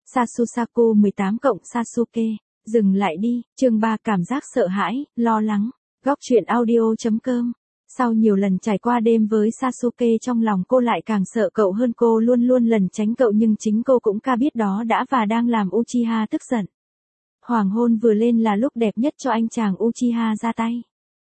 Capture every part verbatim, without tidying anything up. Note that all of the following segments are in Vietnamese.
Sasusaku mười tám cộng Sasuke, dừng lại đi, chương ba cảm giác sợ hãi, lo lắng. Góc truyện audio.com. Sau nhiều lần trải qua đêm với Sasuke, trong lòng cô lại càng sợ cậu hơn. Cô luôn luôn lẩn tránh cậu nhưng chính cô cũng ca biết đó đã và đang làm Uchiha tức giận. Hoàng hôn vừa lên là lúc đẹp nhất cho anh chàng Uchiha ra tay.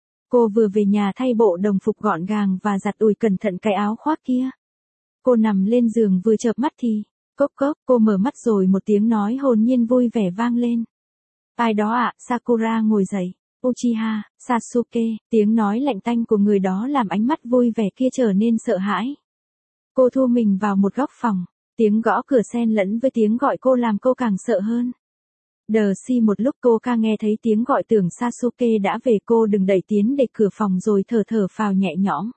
Cô vừa về nhà thay bộ đồng phục gọn gàng và giặt ủi cẩn thận cái áo khoác kia. Cô nằm lên giường vừa chợp mắt thì, cốc cốc, cô mở mắt rồi một tiếng nói hồn nhiên vui vẻ vang lên. Ai đó ạ? Sakura ngồi dậy. Uchiha, Sasuke, tiếng nói lạnh tanh của người đó làm ánh mắt vui vẻ kia trở nên sợ hãi. Cô thu mình vào một góc phòng, tiếng gõ cửa xen lẫn với tiếng gọi cô làm cô càng sợ hơn. Đờ si một lúc cô ca nghe thấy tiếng gọi tưởng Sasuke đã về. Cô đừng đẩy tiến để cửa phòng rồi thở thở phào nhẹ nhõm.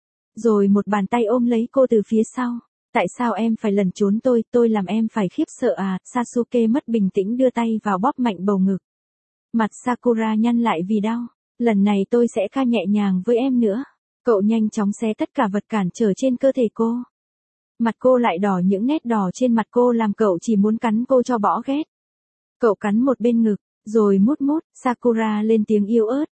Rồi một bàn tay ôm lấy cô từ phía sau. Tại sao em phải lẩn trốn tôi, tôi làm em phải khiếp sợ à? Sasuke mất bình tĩnh đưa tay vào bóp mạnh bầu ngực. Mặt Sakura nhăn lại vì đau. Lần này tôi sẽ ca nhẹ nhàng với em nữa. Cậu nhanh chóng xé tất cả vật cản trở trên cơ thể cô. Mặt cô lại đỏ, những nét đỏ trên mặt cô làm cậu chỉ muốn cắn cô cho bỏ ghét. Cậu cắn một bên ngực, rồi mút mút. Sakura lên tiếng yếu ớt.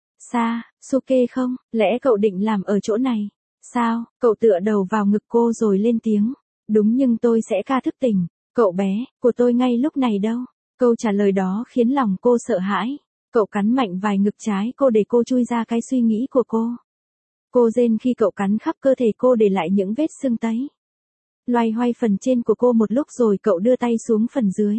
Sasuke không, lẽ cậu định làm ở chỗ này? Sao? Cậu tựa đầu vào ngực cô rồi lên tiếng. Đúng, nhưng tôi sẽ ca thức tỉnh. Cậu bé, của tôi ngay lúc này đâu? Câu trả lời đó khiến lòng cô sợ hãi. Cậu cắn mạnh vài ngực trái cô để cô chui ra cái suy nghĩ của cô. Cô rên khi cậu cắn khắp cơ thể cô để lại những vết sưng tấy. Loay hoay phần trên của cô một lúc rồi cậu đưa tay xuống phần dưới.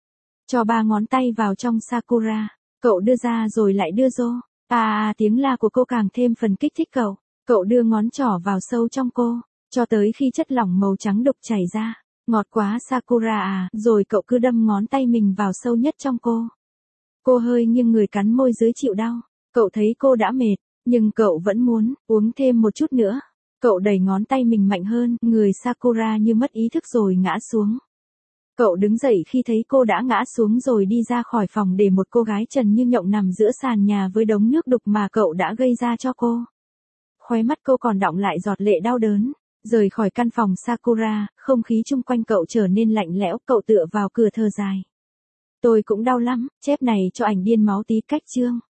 Cho ba ngón tay vào trong Sakura. Cậu đưa ra rồi lại đưa vô. À à, tiếng la của cô càng thêm phần kích thích cậu. Cậu đưa ngón trỏ vào sâu trong cô, cho tới khi chất lỏng màu trắng đục chảy ra. Ngọt quá Sakura à, rồi cậu cứ đâm ngón tay mình vào sâu nhất trong cô. Cô hơi nghiêng người cắn môi dưới chịu đau. Cậu thấy cô đã mệt, nhưng cậu vẫn muốn uống thêm một chút nữa. Cậu đẩy ngón tay mình mạnh hơn, người Sakura như mất ý thức rồi ngã xuống. Cậu đứng dậy khi thấy cô đã ngã xuống rồi đi ra khỏi phòng để một cô gái trần như nhộng nằm giữa sàn nhà với đống nước đục mà cậu đã gây ra cho cô. Khóe mắt cô còn đọng lại giọt lệ đau đớn. Rời khỏi căn phòng Sakura, không khí chung quanh cậu trở nên lạnh lẽo. Cậu tựa vào cửa thở dài. Tôi cũng đau lắm, chép này cho ảnh điên máu tí cách chương.